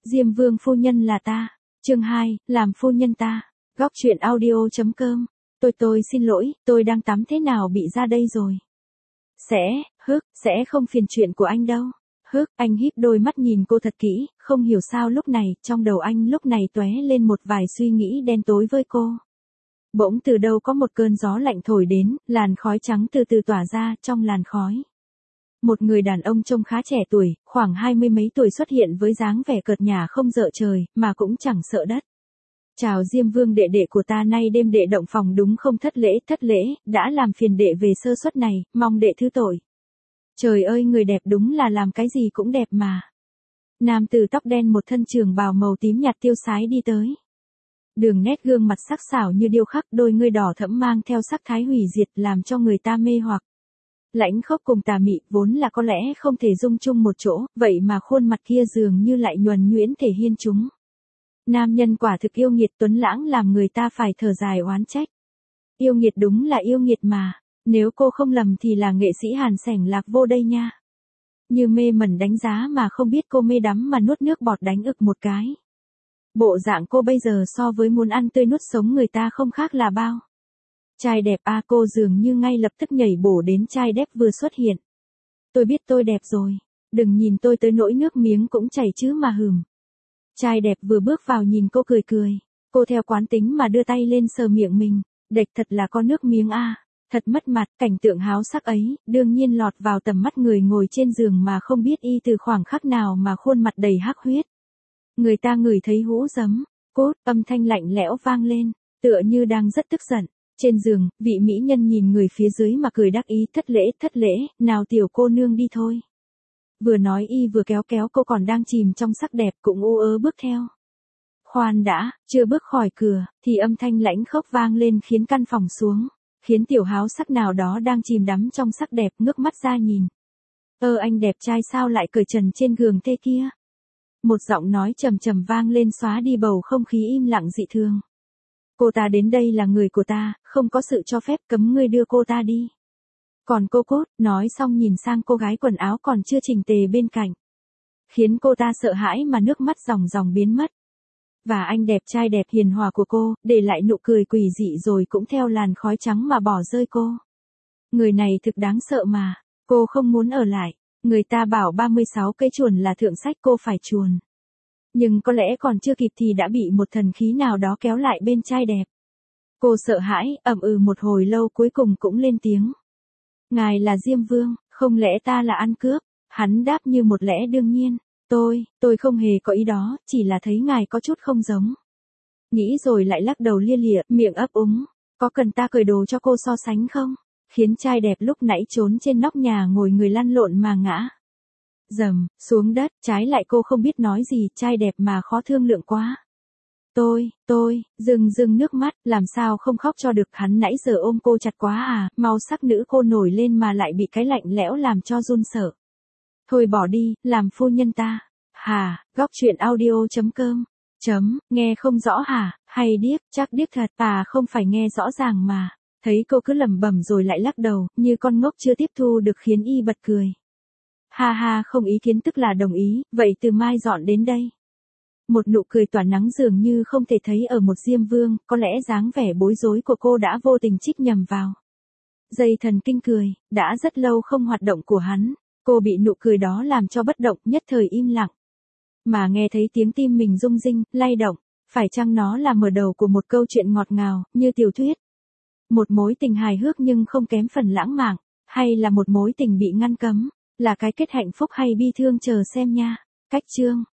Diêm Vương phu nhân là ta. Chương 2, làm phu nhân ta. Góc truyện audio.com. Tôi xin lỗi, tôi đang tắm thế nào bị ra đây rồi. Sẽ không phiền chuyện của anh đâu. Anh híp đôi mắt nhìn cô thật kỹ, không hiểu sao lúc này, trong đầu anh lúc này tóe lên một vài suy nghĩ đen tối với cô. Bỗng từ đâu có một cơn gió lạnh thổi đến, làn khói trắng từ từ tỏa ra trong làn khói. Một người đàn ông trông khá trẻ tuổi, khoảng 20 mấy tuổi xuất hiện với dáng vẻ cợt nhả không dợ trời, mà cũng chẳng sợ đất. Chào Diêm Vương đệ đệ của ta, nay đêm đệ động phòng đúng không? Thất lễ, đã làm phiền đệ về sơ suất này, mong đệ thứ tội. Trời ơi, người đẹp đúng là làm cái gì cũng đẹp mà. Nam tử tóc đen một thân trường bào màu tím nhạt tiêu sái đi tới. Đường nét gương mặt sắc sảo như điêu khắc, đôi ngươi đỏ thẫm mang theo sắc thái hủy diệt làm cho người ta mê hoặc. Lãnh khốc cùng tà mị vốn là có lẽ không thể dung chung một chỗ, vậy mà khuôn mặt kia dường như lại nhuần nhuyễn thể hiện chúng. Nam nhân quả thực yêu nghiệt tuấn lãng làm người ta phải thở dài oán trách. Yêu nghiệt đúng là yêu nghiệt mà, nếu cô không lầm thì là nghệ sĩ Hàn Sảnh Lạc Vô đây nha. Như mê mẩn đánh giá mà không biết cô mê đắm mà nuốt nước bọt đánh ực một cái. Bộ dạng cô bây giờ so với muốn ăn tươi nuốt sống người ta không khác là bao. Trai đẹp à, cô dường như ngay lập tức nhảy bổ đến trai đẹp vừa xuất hiện. Tôi biết tôi đẹp rồi, đừng nhìn tôi tới nỗi nước miếng cũng chảy chứ mà hửm. Trai đẹp vừa bước vào nhìn cô cười. Cô theo quán tính mà đưa tay lên sờ miệng mình, đệch thật là có nước miếng à, thật mất mặt. Cảnh tượng háo sắc ấy, đương nhiên lọt vào tầm mắt người ngồi trên giường mà không biết y từ khoảng khắc nào mà khuôn mặt đầy hắc huyết. Người ta ngửi thấy hũ giấm, cốt, âm thanh lạnh lẽo vang lên, tựa như đang rất tức giận. Trên giường, vị mỹ nhân nhìn người phía dưới mà cười đắc ý. Thất lễ, nào tiểu cô nương đi thôi. Vừa nói y vừa kéo cô còn đang chìm trong sắc đẹp cũng ú ớ bước theo. Khoan đã, chưa bước khỏi cửa, thì âm thanh lãnh khốc vang lên khiến căn phòng xuống, khiến tiểu háo sắc nào đó đang chìm đắm trong sắc đẹp ngước mắt ra nhìn. Anh đẹp trai sao lại cởi trần trên giường thế kia? Một giọng nói trầm trầm vang lên xóa đi bầu không khí im lặng dị thường. Cô ta đến đây là người của ta, không có sự cho phép, cấm ngươi đưa cô ta đi. Còn cô Cốt, nói xong nhìn sang cô gái quần áo còn chưa chỉnh tề bên cạnh. Khiến cô ta sợ hãi mà nước mắt ròng biến mất. Và anh đẹp trai đẹp hiền hòa của cô, để lại nụ cười quỷ dị rồi cũng theo làn khói trắng mà bỏ rơi cô. Người này thực đáng sợ mà, cô không muốn ở lại. Người ta bảo 36 cây chuồn là thượng sách, cô phải chuồn. Nhưng có lẽ còn chưa kịp thì đã bị một thần khí nào đó kéo lại bên trai đẹp. Cô sợ hãi, ậm ừ một hồi lâu cuối cùng cũng lên tiếng. Ngài là Diêm Vương, không lẽ ta là ăn cướp? Hắn đáp như một lẽ đương nhiên. Tôi không hề có ý đó, chỉ là thấy ngài có chút không giống. Nghĩ rồi lại lắc đầu lia lịa, miệng ấp úng. Có cần ta cởi đồ cho cô so sánh không? Khiến trai đẹp lúc nãy trốn trên nóc nhà ngồi người lăn lộn mà ngã dầm xuống đất. Trái lại cô không biết nói gì, trai đẹp mà khó thương lượng quá. Tôi, rưng nước mắt, làm sao không khóc cho được, hắn nãy giờ ôm cô chặt quá à, mau sắc nữ cô nổi lên mà lại bị cái lạnh lẽo làm cho run sợ. Thôi bỏ đi, làm phu nhân ta. Hà, góc truyện audio.com. Nghe không rõ hả, hay điếc, chắc điếc thật, không phải nghe rõ ràng mà. Thấy cô cứ lẩm bẩm rồi lại lắc đầu, như con ngốc chưa tiếp thu được khiến y bật cười. Ha, không ý kiến tức là đồng ý, vậy từ mai dọn đến đây. Một nụ cười tỏa nắng dường như không thể thấy ở một Diêm Vương, có lẽ dáng vẻ bối rối của cô đã vô tình trích nhầm vào dây thần kinh cười, đã rất lâu không hoạt động của hắn, cô bị nụ cười đó làm cho bất động, nhất thời im lặng. Mà nghe thấy tiếng tim mình rung rinh, lay động, phải chăng nó là mở đầu của một câu chuyện ngọt ngào, như tiểu thuyết? Một mối tình hài hước nhưng không kém phần lãng mạn, hay là một mối tình bị ngăn cấm, là cái kết hạnh phúc hay bi thương, chờ xem nha. Cách chương